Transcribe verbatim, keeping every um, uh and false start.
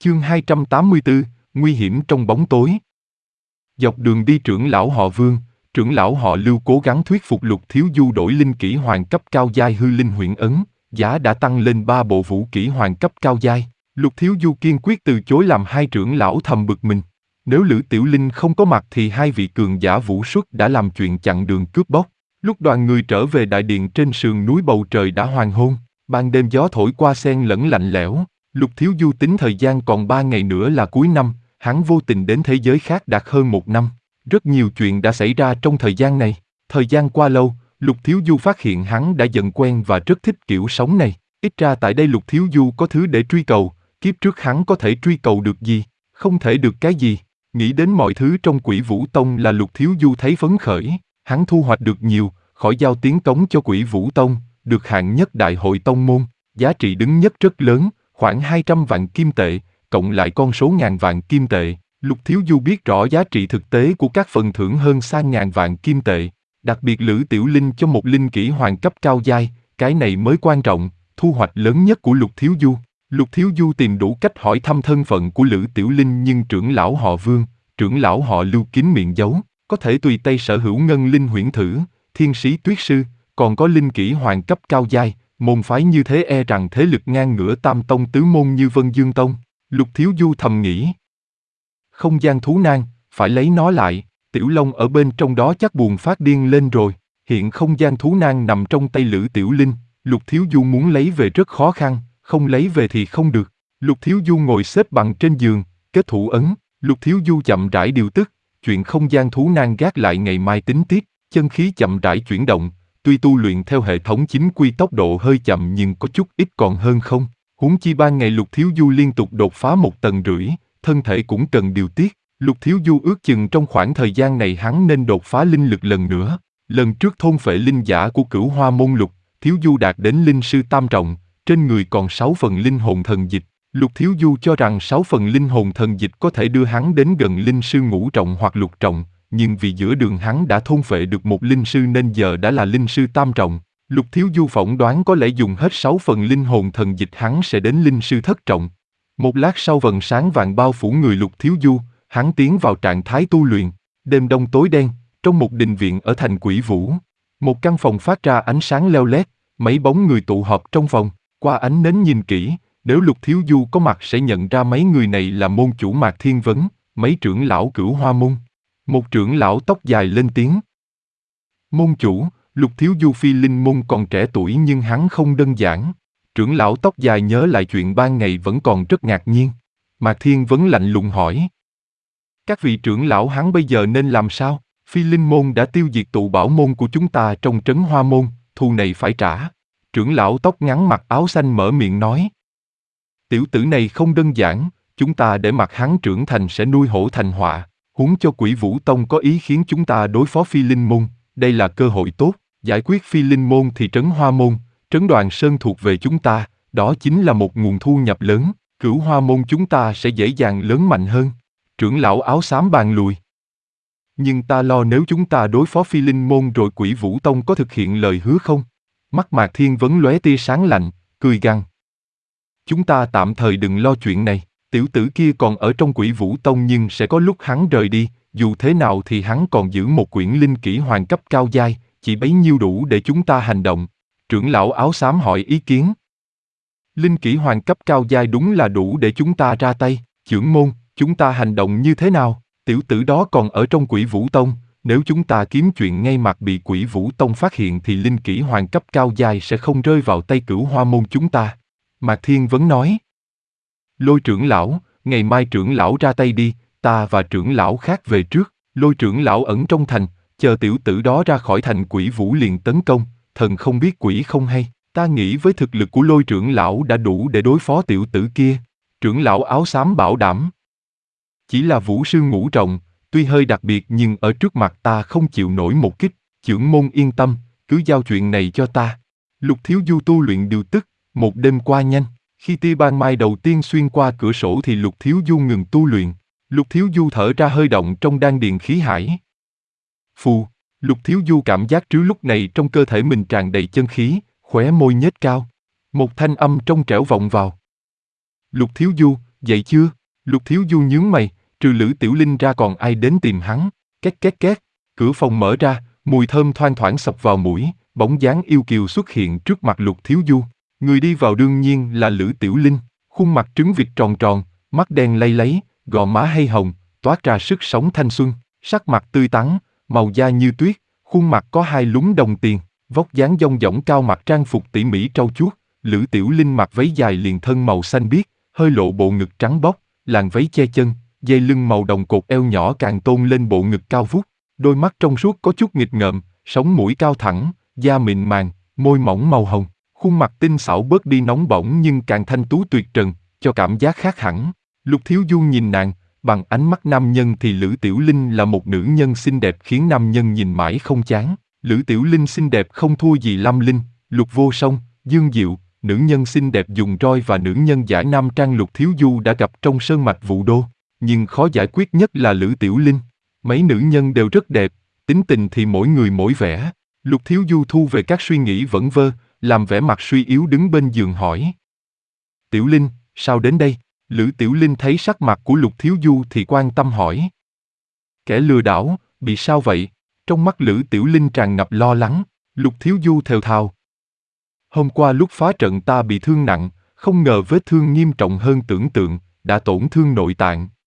Chương hai trăm tám mươi tư, nguy hiểm trong bóng tối. Dọc đường đi trưởng lão họ Vương, trưởng lão họ Lưu cố gắng thuyết phục Lục Thiếu Du đổi linh kỹ hoàng cấp cao giai hư linh huyễn ấn, giá đã tăng lên ba bộ vũ kỹ hoàng cấp cao giai. Lục Thiếu Du kiên quyết từ chối làm hai trưởng lão thầm bực mình. Nếu Lữ Tiểu Linh không có mặt thì hai vị cường giả vũ xuất đã làm chuyện chặn đường cướp bóc. Lúc đoàn người trở về đại điện trên sườn núi bầu trời đã hoàng hôn, ban đêm gió thổi qua xen lẫn lạnh lẽo. Lục Thiếu Du tính thời gian còn ba ngày nữa là cuối năm, hắn vô tình đến thế giới khác đạt hơn một năm. Rất nhiều chuyện đã xảy ra trong thời gian này. Thời gian qua lâu, Lục Thiếu Du phát hiện hắn đã dần quen và rất thích kiểu sống này. Ít ra tại đây Lục Thiếu Du có thứ để truy cầu, kiếp trước hắn có thể truy cầu được gì, không thể được cái gì. Nghĩ đến mọi thứ trong Quỷ Vũ Tông là Lục Thiếu Du thấy phấn khởi, hắn thu hoạch được nhiều, khỏi giao tiếng cống cho Quỷ Vũ Tông, được hạng nhất đại hội tông môn, giá trị đứng nhất rất lớn, khoảng hai trăm vạn kim tệ, cộng lại con số ngàn vạn kim tệ. Lục Thiếu Du biết rõ giá trị thực tế của các phần thưởng hơn xa ngàn vạn kim tệ, đặc biệt Lữ Tiểu Linh cho một linh kỹ hoàng cấp cao giai, cái này mới quan trọng, thu hoạch lớn nhất của Lục Thiếu Du. Lục Thiếu Du tìm đủ cách hỏi thăm thân phận của Lữ Tiểu Linh nhưng trưởng lão họ Vương, trưởng lão họ Lưu kín miệng giấu, có thể tùy tay sở hữu ngân linh huyễn thử, thiên sĩ tuyết sư, còn có linh kỹ hoàng cấp cao giai, môn phái như thế e rằng thế lực ngang ngửa tam tông tứ môn như Vân Dương Tông. Lục Thiếu Du thầm nghĩ. Không gian thú nan, phải lấy nó lại, Tiểu Long ở bên trong đó chắc buồn phát điên lên rồi. Hiện không gian thú nan nằm trong tay Lữ Tiểu Linh, Lục Thiếu Du muốn lấy về rất khó khăn, không lấy về thì không được. Lục Thiếu Du ngồi xếp bằng trên giường, kết thủ ấn, Lục Thiếu Du chậm rãi điều tức, chuyện không gian thú nan gác lại ngày mai tính tiếp, chân khí chậm rãi chuyển động, tuy tu luyện theo hệ thống chính quy tốc độ hơi chậm nhưng có chút ít còn hơn không. Huống chi ban ngày Lục Thiếu Du liên tục đột phá một tầng rưỡi, thân thể cũng cần điều tiết. Lục Thiếu Du ước chừng trong khoảng thời gian này hắn nên đột phá linh lực lần nữa. Lần trước thôn phệ linh giả của Cửu Hoa môn Lục Thiếu Du đạt đến linh sư tam trọng, trên người còn sáu phần linh hồn thần dịch. Lục Thiếu Du cho rằng sáu phần linh hồn thần dịch có thể đưa hắn đến gần linh sư ngũ trọng hoặc lục trọng, nhưng vì giữa đường hắn đã thôn phệ được một linh sư nên giờ đã là linh sư tam trọng. Lục Thiếu Du phỏng đoán có lẽ dùng hết sáu phần linh hồn thần dịch hắn sẽ đến linh sư thất trọng. Một lát sau vầng sáng vàng bao phủ người Lục Thiếu Du, hắn tiến vào trạng thái tu luyện. Đêm đông tối đen, trong một đình viện ở thành Quỷ Vũ, một căn phòng phát ra ánh sáng leo lét, mấy bóng người tụ họp trong phòng. Qua ánh nến nhìn kỹ, nếu Lục Thiếu Du có mặt sẽ nhận ra mấy người này là môn chủ Mạc Thiên Vấn, mấy trưởng lão Cửu Hoa môn. Một trưởng lão tóc dài lên tiếng. Môn chủ, Lục Thiếu Du phi linh môn còn trẻ tuổi nhưng hắn không đơn giản. Trưởng lão tóc dài nhớ lại chuyện ban ngày vẫn còn rất ngạc nhiên. Mạc Thiên Vấn lạnh lùng hỏi. Các vị trưởng lão hắn bây giờ nên làm sao? Phi linh môn đã tiêu diệt tụ bảo môn của chúng ta trong trấn Hoa môn, thù này phải trả. Trưởng lão tóc ngắn mặc áo xanh mở miệng nói. Tiểu tử này không đơn giản, chúng ta để mặc hắn trưởng thành sẽ nuôi hổ thành họa. Huống cho Quỷ Vũ Tông có ý khiến chúng ta đối phó Phi Linh môn, đây là cơ hội tốt. Giải quyết Phi Linh môn thì trấn Hoa môn, trấn Đoàn Sơn thuộc về chúng ta, đó chính là một nguồn thu nhập lớn. Cửu Hoa môn chúng ta sẽ dễ dàng lớn mạnh hơn. Trưởng lão áo xám bàn lùi. Nhưng ta lo nếu chúng ta đối phó Phi Linh môn rồi Quỷ Vũ Tông có thực hiện lời hứa không? Mắt Mạc Thiên Vấn lóe tia sáng lạnh, cười gằn. Chúng ta tạm thời đừng lo chuyện này. Tiểu tử kia còn ở trong Quỷ Vũ Tông nhưng sẽ có lúc hắn rời đi, dù thế nào thì hắn còn giữ một quyển linh kỹ hoàng cấp cao giai, chỉ bấy nhiêu đủ để chúng ta hành động. Trưởng lão áo xám hỏi ý kiến. Linh kỹ hoàng cấp cao giai đúng là đủ để chúng ta ra tay, trưởng môn, chúng ta hành động như thế nào? Tiểu tử đó còn ở trong Quỷ Vũ Tông, nếu chúng ta kiếm chuyện ngay mặt bị Quỷ Vũ Tông phát hiện thì linh kỹ hoàng cấp cao giai sẽ không rơi vào tay Cửu Hoa môn chúng ta. Mạc Thiên Vấn nói. Lôi trưởng lão, ngày mai trưởng lão ra tay đi, ta và trưởng lão khác về trước. Lôi trưởng lão ẩn trong thành, chờ tiểu tử đó ra khỏi thành Quỷ Vũ liền tấn công, thần không biết quỷ không hay. Ta nghĩ với thực lực của lôi trưởng lão đã đủ để đối phó tiểu tử kia. Trưởng lão áo xám bảo đảm. Chỉ là vũ sư ngũ trọng, tuy hơi đặc biệt nhưng ở trước mặt ta không chịu nổi một kích. Trưởng môn yên tâm, cứ giao chuyện này cho ta. Lục Thiếu Du tu luyện điều tức, một đêm qua nhanh. Khi tia ban mai đầu tiên xuyên qua cửa sổ thì Lục Thiếu Du ngừng tu luyện. Lục Thiếu Du thở ra hơi động trong đan điền khí hải. Phù, Lục Thiếu Du cảm giác trứ lúc này trong cơ thể mình tràn đầy chân khí, khóe môi nhếch cao. Một thanh âm trong trẻo vọng vào. Lục Thiếu Du, Dậy chưa? Lục Thiếu Du nhướng mày, trừ Lữ Tiểu Linh ra còn ai đến tìm hắn? Két két két, cửa phòng mở ra, mùi thơm thoang thoảng sộc vào mũi, bóng dáng yêu kiều xuất hiện trước mặt Lục Thiếu Du. Người đi vào đương nhiên là Lữ Tiểu Linh, khuôn mặt trứng vịt tròn tròn, mắt đen lay láy, gò má hay hồng, toát ra sức sống thanh xuân, sắc mặt tươi tắn, màu da như tuyết, khuôn mặt có hai lúm đồng tiền, vóc dáng dong dỏng cao mặc trang phục tỉ mỉ trau chuốt. Lữ Tiểu Linh mặc váy dài liền thân màu xanh biếc, hơi lộ bộ ngực trắng bóc, làn váy che chân, dây lưng màu đồng cột eo nhỏ càng tôn lên bộ ngực cao vút. Đôi mắt trong suốt có chút nghịch ngợm, sống mũi cao thẳng, da mịn màng, môi mỏng màu hồng, khuôn mặt tinh xảo bớt đi nóng bỏng nhưng càng thanh tú tuyệt trần, cho cảm giác khác hẳn. Lục Thiếu Du nhìn nàng, bằng ánh mắt nam nhân thì Lữ Tiểu Linh là một nữ nhân xinh đẹp khiến nam nhân nhìn mãi không chán. Lữ Tiểu Linh xinh đẹp không thua gì Lâm Linh, Lục Vô Song, Dương Diệu, nữ nhân xinh đẹp dùng roi và nữ nhân giả nam trang Lục Thiếu Du đã gặp trong sơn mạch Vũ Đô, nhưng khó giải quyết nhất là Lữ Tiểu Linh. Mấy nữ nhân đều rất đẹp, tính tình thì mỗi người mỗi vẻ. Lục Thiếu Du thu về các suy nghĩ vẩn vơ, làm vẻ mặt suy yếu đứng bên giường hỏi. Tiểu Linh, sao đến đây? Lữ Tiểu Linh thấy sắc mặt của Lục Thiếu Du thì quan tâm hỏi. Kẻ lừa đảo, bị sao vậy? Trong mắt Lữ Tiểu Linh tràn ngập lo lắng. Lục Thiếu Du thều thào. Hôm qua lúc phá trận ta bị thương nặng, không ngờ vết thương nghiêm trọng hơn tưởng tượng, đã tổn thương nội tạng,